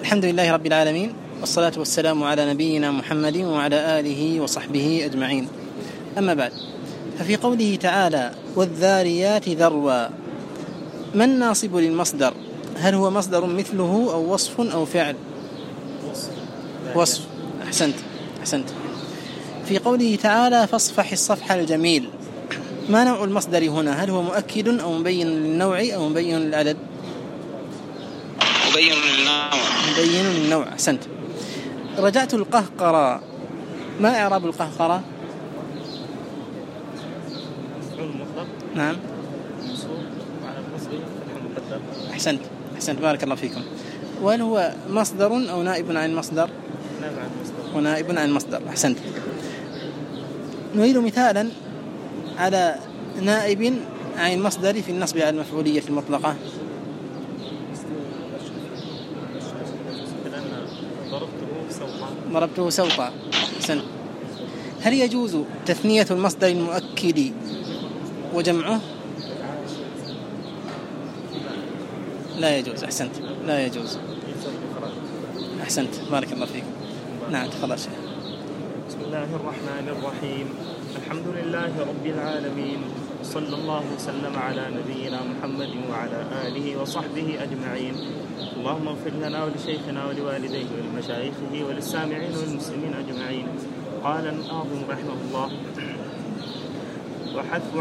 الحمد لله رب العالمين، والصلاة والسلام على نبينا محمد وعلى آله وصحبه أجمعين. أما بعد، ففي قوله تعالى والذاريات ذروا، ما الناصب للمصدر؟ هل هو مصدر مثله أو وصف أو فعل؟ وصف. أحسنت. في قوله تعالى فاصفح الصفح الجميل، ما نوع المصدر هنا؟ هل هو مؤكد أو مبين للنوع أو مبين للعدد؟ مبين للنوع. أحسنت. رجعت القهقرة، ما إعراب القهقرة؟ نعم. أحسنت بارك الله فيكم. وهل هو مصدر أو نائب عن المصدر؟ ونائب عن المصدر. أحسنت. نريد مثالا على نائب عن المصدر في النصب على المفعولية المطلقة. ضربته سوطا. أحسنت. هل يجوز تثنية المصدر المؤكد وجمعه؟ لا يجوز. أحسنت، لا يجوز. أحسنت بارك الله فيك. نعم تفضل شيخ. بسم الله الرحمن الرحيم. الحمد لله رب العالمين، صلى الله وسلم على نبينا محمد وعلى آله وصحبه أجمعين. اللهم اغفر لنا ولشيخنا ولوالديه ولمشايخه وللسامعين والمسلمين أجمعين. قال الناظم رحمه الله: وحذف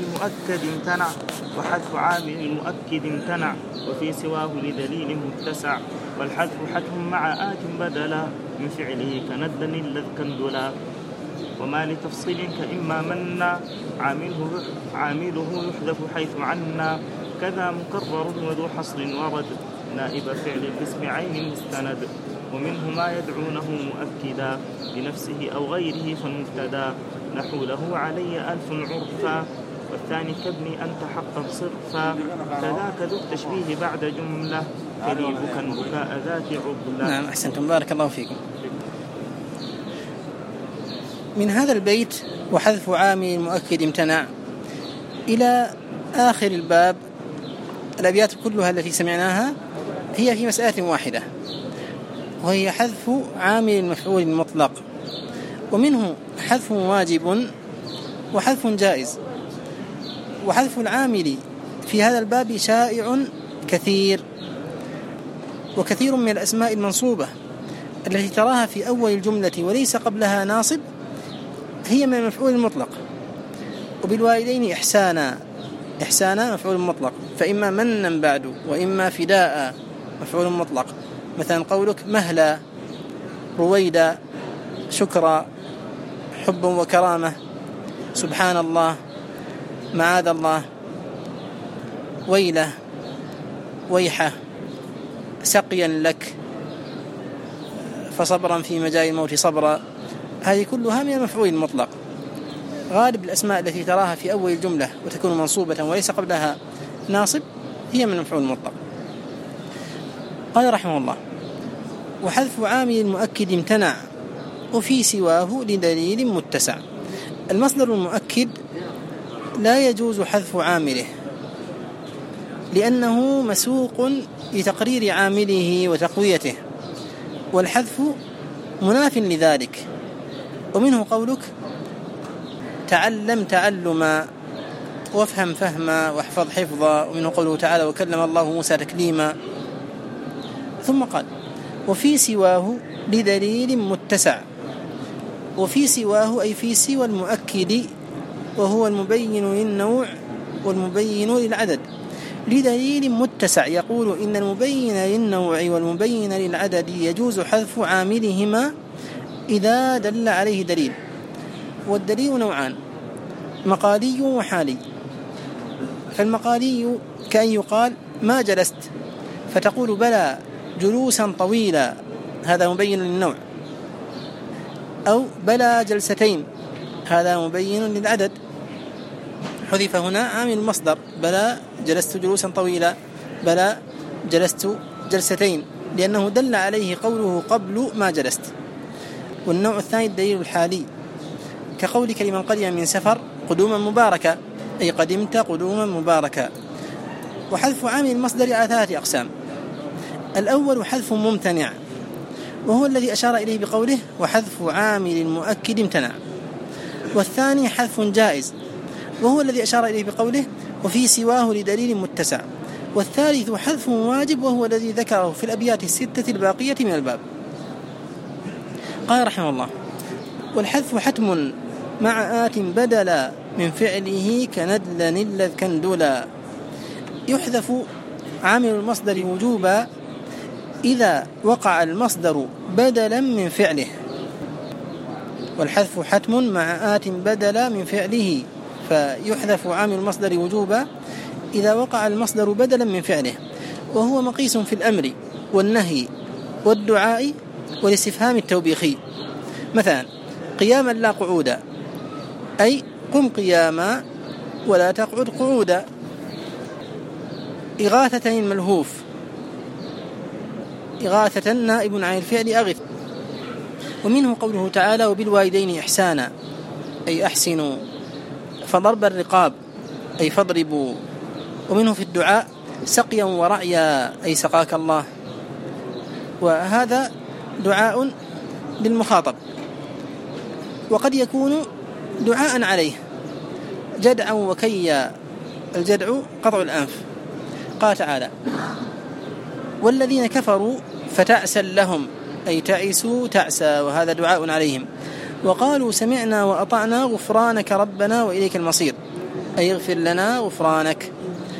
عامل المؤكد امتنع وفي سواه لدليل متسع، والحذف حتم مع آت بدلا من فعله كند لذ كندلا، وما لتفصيل كإما منا عامله يحذف حيث عنا، كذا مكرر وذو حصر ورد نائب فعل الاسم عين مستند، ومنه ما يدعونه مؤكدا لنفسه أو غيره فالمبتدا، نحو له علي ألف عرفا، والثاني كابني أنت حقا صرفا، كذاك ذو التشبيه بعد جملة كليبك بكاء ذات عضلة. نعم أحسنتم بارك الله فيكم. من هذا البيت وحذف عامل مؤكد امتنع إلى آخر الباب، الأبيات كلها التي سمعناها هي في مسألة واحدة، وهي حذف عامل المفعول المطلق، ومنه حذف واجب وحذف جائز. وحذف العامل في هذا الباب شائع كثير، وكثير من الأسماء المنصوبة التي تراها في أول الجملة وليس قبلها ناصب هي من المفعول المطلق. وبالوالدين إحسانا مفعول مطلق، فإما منا بعد وإما فداء مفعول مطلق. مثلا قولك مهلا، رويدا، شكرا، حب وكرامة، سبحان الله، معاذ الله، ويله، ويحه، سقيا لك، فصبرا في مجال الموت صبرا. هذه كلها من المفعول المطلق. غالب الأسماء التي تراها في أول الجملة وتكون منصوبة وليس قبلها ناصب هي من المفعول المطلق. قال رحمه الله: وحذف عامل المؤكد امتنع وفي سواه لدليل متسع. المصدر المؤكد لا يجوز حذف عامله لأنه مسوق لتقرير عامله وتقويته، والحذف مناف لذلك. ومنه قولك تعلم تعلما، وافهم فهما، واحفظ حفظا. ومنه قوله تعالى وكلم الله موسى تكليما. ثم قال وفي سواه لدليل متسع. وفي سواه أي في سوى المؤكد، وهو المبين للنوع والمبين للعدد، لدليل متسع. يقول إن المبين للنوع والمبين للعدد يجوز حذف عاملهما إذا دل عليه دليل. والدليل نوعان: مقالي وحالي. فالمقالي كأن يقال ما جلست، فتقول بلى جلوسا طويلا، هذا مبين للنوع. أو بلى جلستين، هذا مبين للعدد. حذف هنا عامل المصدر، بلى جلست جلوسا طويلا، بلى جلست جلستين، لأنه دل عليه قوله قبل ما جلست. والنوع الثاني الدليل الحالي، كقولك لمن قدم من سفر قدوما مباركة، أي قدمت قدوما مباركة. وحذف عامل المصدر على ثلاثة أقسام: الأول حذف ممتنع وهو الذي أشار إليه بقوله وحذف عامل مؤكد امتنع، والثاني حذف جائز وهو الذي أشار إليه بقوله وفي سواه لدليل متسع، والثالث حذف واجب وهو الذي ذكره في الأبيات الستة الباقية من الباب. قال رحمه الله والحذف حتم مع آت بدلا من فعله كندل الذ كندلا. يحذف عامل المصدر وجوبا إذا وقع المصدر بدلا من فعله، والحذف حتم مع آت بدلا من فعله، فيحذف عامل المصدر وجوبا إذا وقع المصدر بدلا من فعله، وهو مقيس في الأمر والنهي والدعاء والاستفهام التوبيخي. مثلا قياما لا قعودا، أي قم قياما ولا تقعد قعودا. إغاثة الملهوف، إغاثة نائب عن الفعل أغث. ومنه قوله تعالى وبالوالدين إحسانا، أي أحسنوا، فضرب الرقاب أي فاضربوا. ومنه في الدعاء سقيا ورعيا، أي سقاك الله، وهذا دعاء للمخاطب، وقد يكون دعاء عليه جدعا وكيا. الجدع قطع الأنف. قال تعالى والذين كفروا فتعسا لهم، أي تعسوا تعسى، وهذا دعاء عليهم. وقالوا سمعنا وأطعنا غفرانك ربنا وإليك المصير، أي اغفر لنا غفرانك.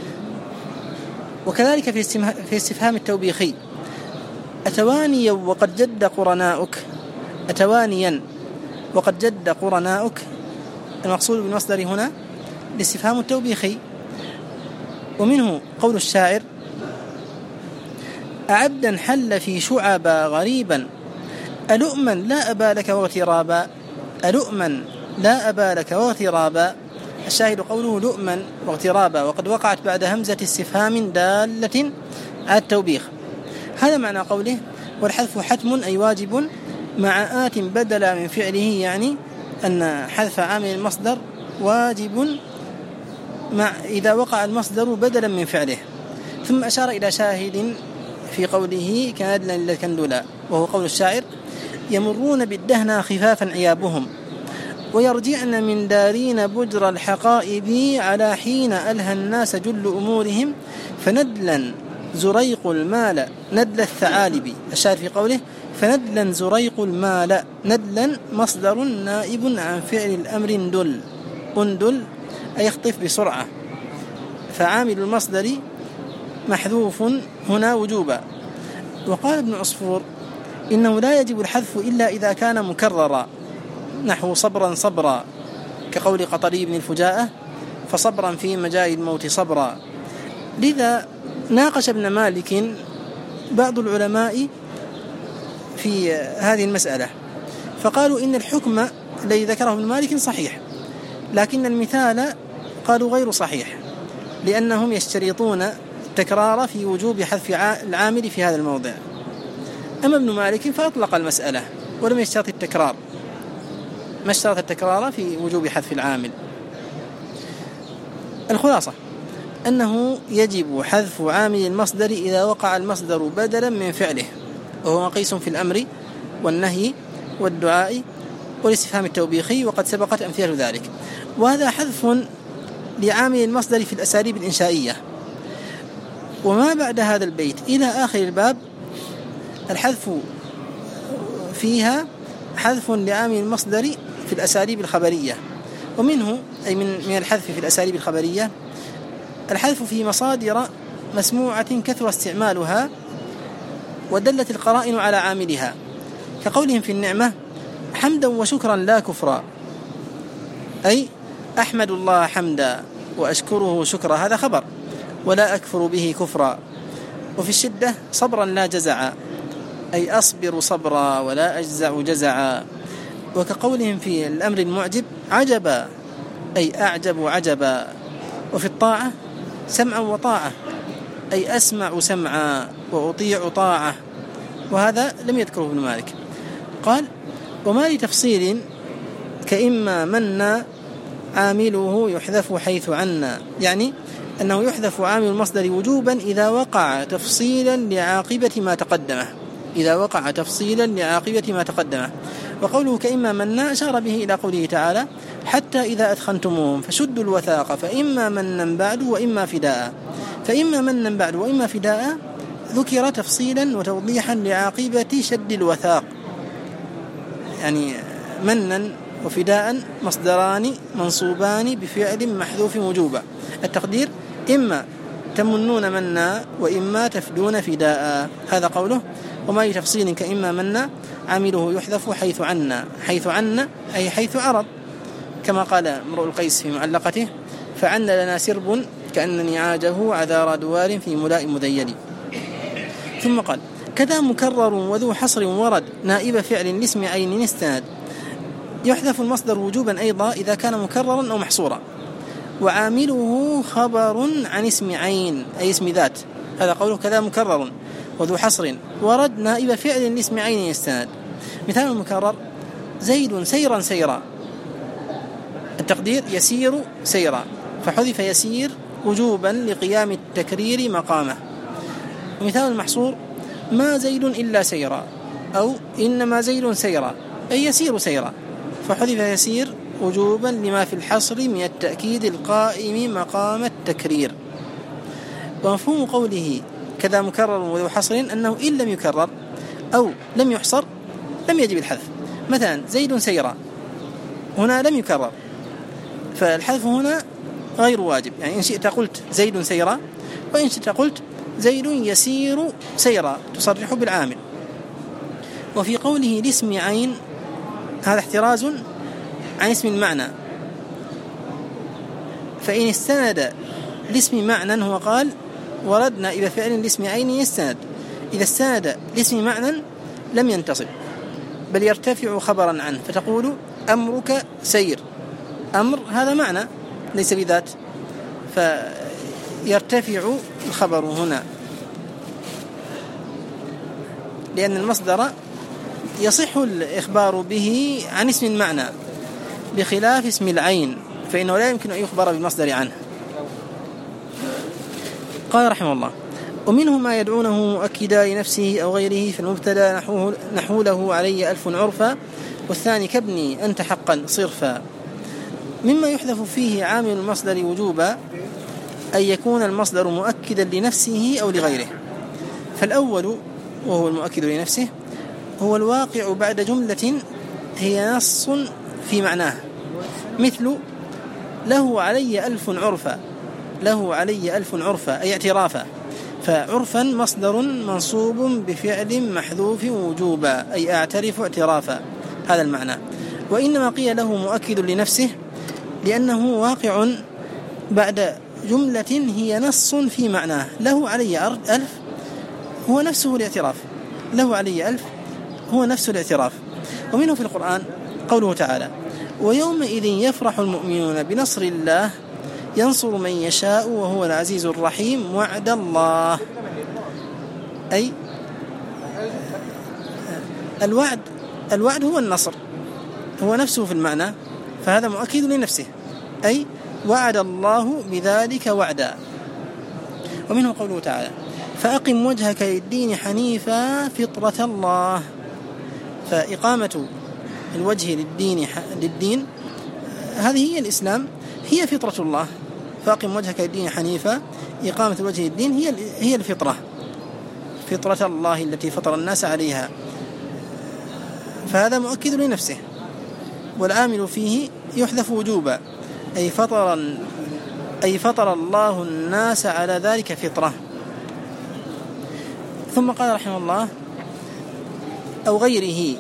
وكذلك في استفهام التوبيخي أتوانيا وقد جد قرناؤك، أتوانيا وقد جد قرناؤك، المقصود بالمصدر هنا الاستفهام التوبيخي. ومنه قول الشاعر أعبدا حل في شعبا غريبا ألؤما لا أبا لك واغترابا، ألؤما لا أبا لك واغترابا. الشاهد قوله لؤما واغترابا، وقد وقعت بعد همزة استفهام دالة على التوبيخ. هذا معنى قوله والحذف حتم أي واجب مع آت بدلا من فعله، يعني أن حذف عامل المصدر واجب إذا وقع المصدر بدلا من فعله. ثم أشار إلى شاهد في قوله كندلا للكندلا، وهو قول الشاعر يمرون بالدهنا خفافا عيابهم ويرجعن من دارين بجر الحقائب على حين ألهى الناس جل أمورهم فندلا زريق المال ندل الثعالب. الشاعر في قوله فندلا زريق المال، ندلا مصدر نائب عن فعل الأمر اندل، اندل أي يخطف بسرعة، فعامل المصدر محذوف هنا وجوبا. وقال ابن عصفور إنه لا يجب الحذف إلا إذا كان مكررا، نحو صبرا صبرا، كقول قطري بن الفجاءة فصبرا في مجاء الموت صبرا. لذا ناقش ابن مالك بعض العلماء في هذه المسألة، فقالوا إن الحكم الذي ذكره ابن مالك صحيح، لكن المثال قالوا غير صحيح، لأنهم يشترطون التكرار في وجوب حذف العامل في هذا الموضع. أما ابن مالك فأطلق المسألة ولم يشترط التكرار، ما اشترط التكرار في وجوب حذف العامل. الخلاصة أنه يجب حذف عامل المصدر إذا وقع المصدر بدلا من فعله، وهو مقيس في الأمر والنهي والدعاء والاستفهام التوبيخي، وقد سبقت أمثلة ذلك. وهذا حذف لعامل المصدر في الأساليب الإنشائية. وما بعد هذا البيت إلى آخر الباب الحذف فيها حذف لعامل المصدر في الأساليب الخبرية. ومنه أي من الحذف في الأساليب الخبرية الحذف في مصادر مسموعة كثر استعمالها ودلت القرائن على عاملها، كقولهم في النعمة حمدا وشكرا لا كفرا، أي أحمد الله حمدا وأشكره شكرا، هذا خبر، ولا أكفر به كفرا. وفي الشدة صبرا لا جزعا، أي أصبر صبرا ولا أجزع جزعا. وكقولهم في الأمر المعجب عجبا، أي أعجب عجبا. وفي الطاعة سمعا وطاعة، أي أسمع سمعا وأطيع طاعة، وهذا لم يذكره ابن مالك. قال وما لتفصيل كإما منا عامله يحذف حيث عنا، يعني أنه يحذف عامل المصدر وجوبا إذا وقع تفصيلا لعاقبة ما تقدمه، إذا وقع تفصيلا لعاقبة ما تقدمه. وقوله كإما منا أشار به إلى قوله تعالى حتى إذا أثخنتموهم فشدوا الوثاق فإما منا بعد وإما فداء. فإما منا بعد وإما فداء ذكر تفصيلا وتوضيحا لعاقبة شد الوثاق، يعني منا وفداء مصدران منصوبان بفعل محذوف وجوبا. التقدير إما تمنون منا وإما تفدون فداء. هذا قوله وما لتفصيل كإما منا عامله يحذف حيث عنا، حيث عنا أي حيث عرض، كما قال امرؤ القيس في معلقته فعن لنا سرب كأنني عاجه عذار دوار في ملاء مذيل. ثم قال كذا مكرر وذو حصر ورد نائب فعل لاسم عين استند، يحذف المصدر وجوبا أيضا إذا كان مكررا أو محصورا، وعامله خبر عن اسم عين أي اسم ذات. هذا قوله كذا مكرر وذو حصر ورد نائب فعل لاسم عين يستند. مثال المكرر زيد سيرا سيرا، التقدير يسير سيرا، فحذف يسير وجوبا لقيام التكرير مقامه. ومثال المحصور ما زيد إلا سيرا، أو إنما زيد سيرا أي يسير سيرا، فحذف يسير وجوبا لما في الحصر من التأكيد القائم مقام التكرير. ومفهوم قوله كذا مكرر وذو حصر أنه إن لم يكرر أو لم يحصر لم يجب الحذف. مثلا زيد سيرا هنا لم يكرر، فالحذف هنا غير واجب، يعني إن شئت قلت زيد سيرا، وإن شئت قلت زيد يسير سيرا تصرح بالعامل. وفي قوله لاسم عين هذا احتراز عن اسم المعنى، فإن استند لاسم معنى هو قال وردنا إلى فعل لاسم عين يستند، إذا استند لاسم معنى لم ينتصب بل يرتفع خبرا عنه، فتقول أمرك سير، أمر هذا معنى ليس بذات، فيرتفع الخبر هنا لأن المصدر يصح الإخبار به عن اسم المعنى بخلاف اسم العين فإنه لا يمكن أن يخبر بالمصدر عنه. قال رحمه الله ومنه ما يدعونه مؤكدا لنفسه أو غيره، فالمبتدا نحو له علي ألف عرفا، والثاني كابني أنت حقا صرفا. مما يحذف فيه عامل المصدر وجوبا أن يكون المصدر مؤكدا لنفسه أو لغيره. فالأول وهو المؤكد لنفسه هو الواقع بعد جملة هي نص في معناه، مثل له علي ألف عرفا، له علي ألف عرفا أي اعترافا، فعرفا مصدر منصوب بفعل محذوف وجوبا أي أعترف اعترافا، هذا المعنى. وإنما قيل له مؤكد لنفسه لأنه واقع بعد جملة هي نص في معناه. له علي ألف هو نفسه الاعتراف، له علي ألف هو نفس الاعتراف. ومنه في القرآن قوله تعالى ويومئذ يفرح المؤمنون بنصر الله ينصر من يشاء وهو العزيز الرحيم وعد الله، أي الوعد هو النصر، هو نفسه في المعنى، فهذا مؤكد لنفسه أي وعد الله بذلك وعدا. ومنه قوله تعالى فأقم وجهك للدين حنيفا فطرة الله، فإقامة الوجه للدين هذه هي الإسلام، هي فطرة الله. فأقم وجهك للدين حنيفا، إقامة الوجه للدين هي الفطرة، فطرة الله التي فطر الناس عليها، فهذا مؤكد لنفسه. والعامل فيه يحذف وجوبا أي فطر الله الناس على ذلك فطرة. ثم قال رحمه الله أو غيره،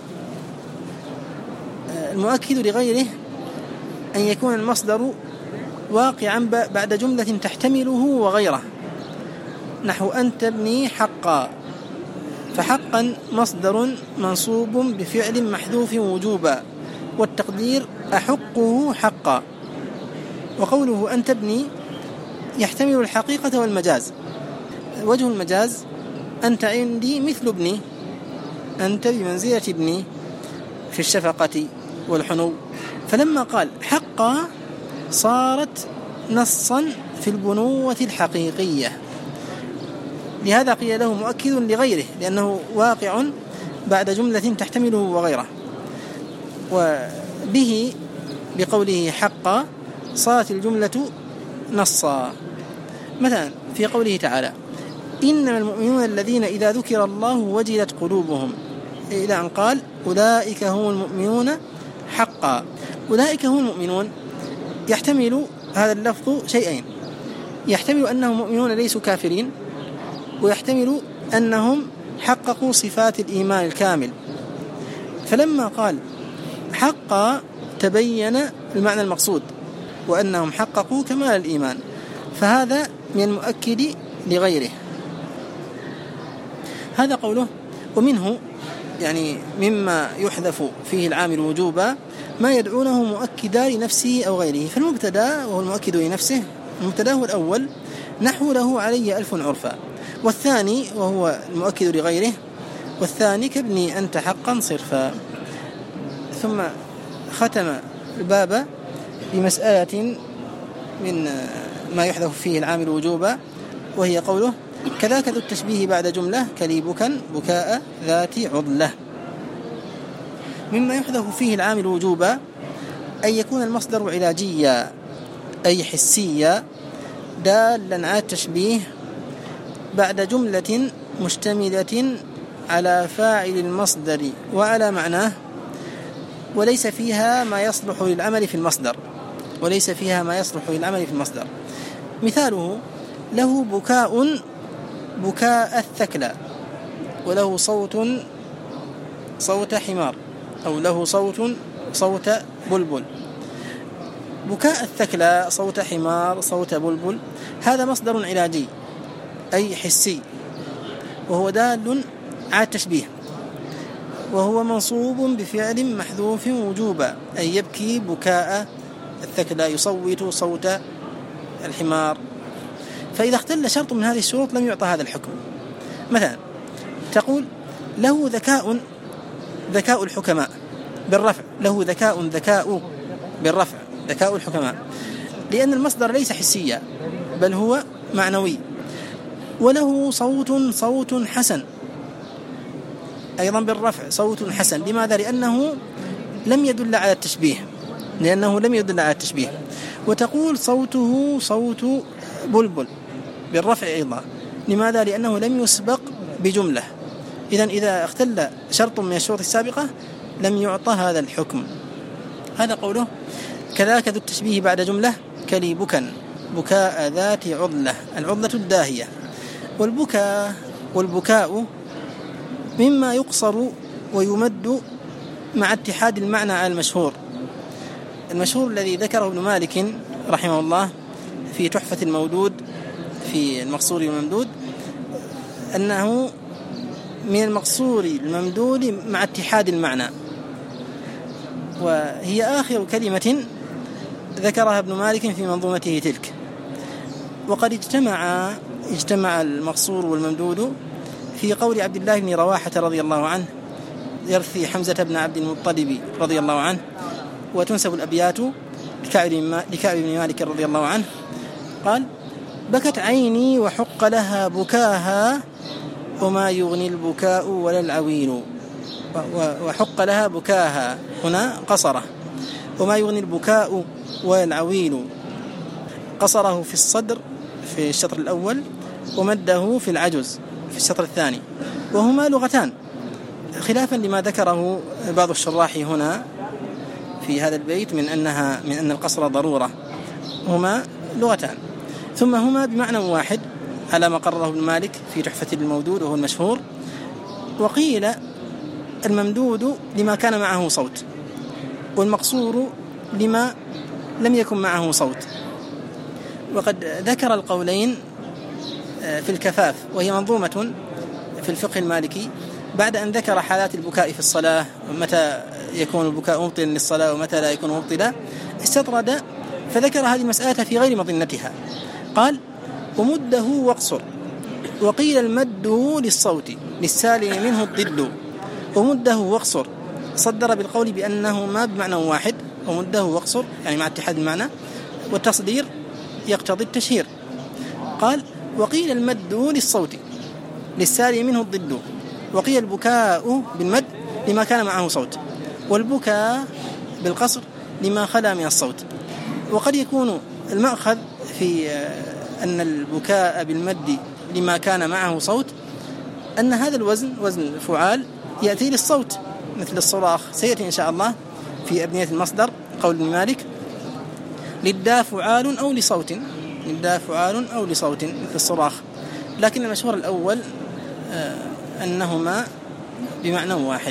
المؤكد لغيره أن يكون المصدر واقعا بعد جملة تحتمله وغيره، نحو أن تبني حقا، فحقا مصدر منصوب بفعل محذوف وجوبا، والتقدير أحقه حقا. وقوله أن تبني يحتمل الحقيقة والمجاز. وجه المجاز أنت عندي مثل ابني، أنت بمنزلة ابني في الشفقة والحنو، فلما قال حقا صارت نصا في البنوة الحقيقية، لهذا قيل له مؤكد لغيره لأنه واقع بعد جملة تحتمله وغيره. وبه بقوله حقا صارت الجملة نصا. مثلا في قوله تعالى إنما المؤمنون الذين إذا ذكر الله وجلت قلوبهم، إلى أن قال أولئك هم المؤمنون حقا. أولئك هم المؤمنون يحتمل هذا اللفظ شيئين، يحتمل أنهم مؤمنون ليسوا كافرين، ويحتمل أنهم حققوا صفات الإيمان الكامل. فلما قال حقا تبين المعنى المقصود وأنهم حققوا كمال الإيمان، فهذا من المؤكد لغيره. هذا قوله. ومنه يعني مما يحذف فيه العامل وجوبا ما يدعونه مؤكدا لنفسه أو غيره. فالمبتدا وهو المؤكد لنفسه، المبتدا هو الأول نحو له علي 1000 عرفا، والثاني وهو المؤكد لغيره، والثاني كابني أنت حقا صرفا. ثم ختم الباب بمسألة من ما يحذف فيه العامل وجوبا، وهي قوله كذاك ذو التشبيه بعد جملة كليبكا بكاء ذات عضلة. مما يحذف فيه العامل وجوبا أن يكون المصدر علاجيا أي حسيا دالا على التشبيه بعد جملة مشتملة على فاعل المصدر وعلى معناه، وليس فيها ما يصلح للعمل في المصدر، وليس فيها ما يصلح للعمل في المصدر. مثاله له بكاء بكاء الثكلى، وله صوت حمار، أو له صوت بلبل. بكاء الثكلى صوت حمار صوت بلبل هذا مصدر علاجي أي حسي، وهو دال على التشبيه، وهو منصوب بفعل محذوف وجوبا أي يبكي بكاء الثكلى يصوت صوت الحمار. فإذا اختل شرط من هذه الشروط لم يعطى هذا الحكم. مثلا تقول له ذكاء الحكماء بالرفع، له ذكاء بالرفع ذكاء الحكماء، لأن المصدر ليس حسيا بل هو معنوي. وله صوت حسن أيضا بالرفع صوت حسن. لماذا؟ لأنه لم يدل على التشبيه. وتقول صوته صوت بلبل بالرفع أيضا. لماذا؟ لأنه لم يسبق بجملة. إذا اختل شرط من الشروط السابقة لم يعطى هذا الحكم. هذا قوله كذاك ذو التشبيه بعد جملة كليبكا بكاء ذات عضلة، العضلة الداهية. والبكاء مما يقصر ويمد مع اتحاد المعنى على المشهور الذي ذكره ابن مالك رحمه الله في تحفة المودود في المقصور الممدود، أنه من المقصور الممدود مع اتحاد المعنى، وهي آخر كلمة ذكرها ابن مالك في منظومته تلك. وقد اجتمع المقصور والممدود في قول عبد الله بن رواحة رضي الله عنه يرثي حمزة بن عبد المطلب رضي الله عنه، وتنسب الأبيات لكعب بن مالك رضي الله عنه. قال بكت عيني وحق لها بكاها وما يغني البكاء ولا العويل. وحق لها بكاها هنا قصره، وما يغني البكاء ولا العويل. قصره في الصدر في الشطر الأول، ومده في العجز في الشطر الثاني، وهما لغتان خلافا لما ذكره بعض الشراح هنا في هذا البيت من أن القصر ضرورة. هما لغتان، ثم هما بمعنى واحد على ما قرره ابن مالك في تحفة المودود وهو المشهور. وقيل الممدود لما كان معه صوت، والمقصور لما لم يكن معه صوت. وقد ذكر القولين في الكفاف، وهي منظومة في الفقه المالكي، بعد أن ذكر حالات البكاء في الصلاة ومتى يكون البكاء مبطلا للصلاة ومتى لا يكون مبطلا، استطرد فذكر هذه المسألة في غير مظنتها. قال ومده واقصر، وقيل المد للصوت للسالم منه الضد، ومده واقصر صدر بالقول بأنه ما بمعنى واحد، ومده واقصر يعني مع اتحاد المعنى، والتصدير يقتضي التشهير. قال: وقيل المد للصوت للساري منه الضد، وقيل البكاء بالمد لما كان معه صوت، والبكاء بالقصر لما خلا من الصوت. وقد يكون المأخذ في أن البكاء بالمد لما كان معه صوت أن هذا الوزن وزن فعال يأتي للصوت مثل الصراخ، سيأتي إن شاء الله في أبنية المصدر قول ابن مالك: للدا فعال أو لصوت، للدا فعال أو لصوت مثل الصراخ. لكن المشهور الأول أنهما بمعنى واحد.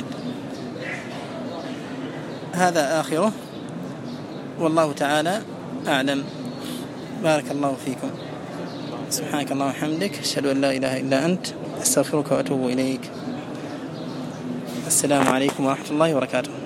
هذا آخره، والله تعالى أعلم. بارك الله فيكم. سبحانك اللهم وبحمدك، أشهد أن لا إله إلا أنت، أستغفرك وأتوب إليك. السلام عليكم ورحمة الله وبركاته.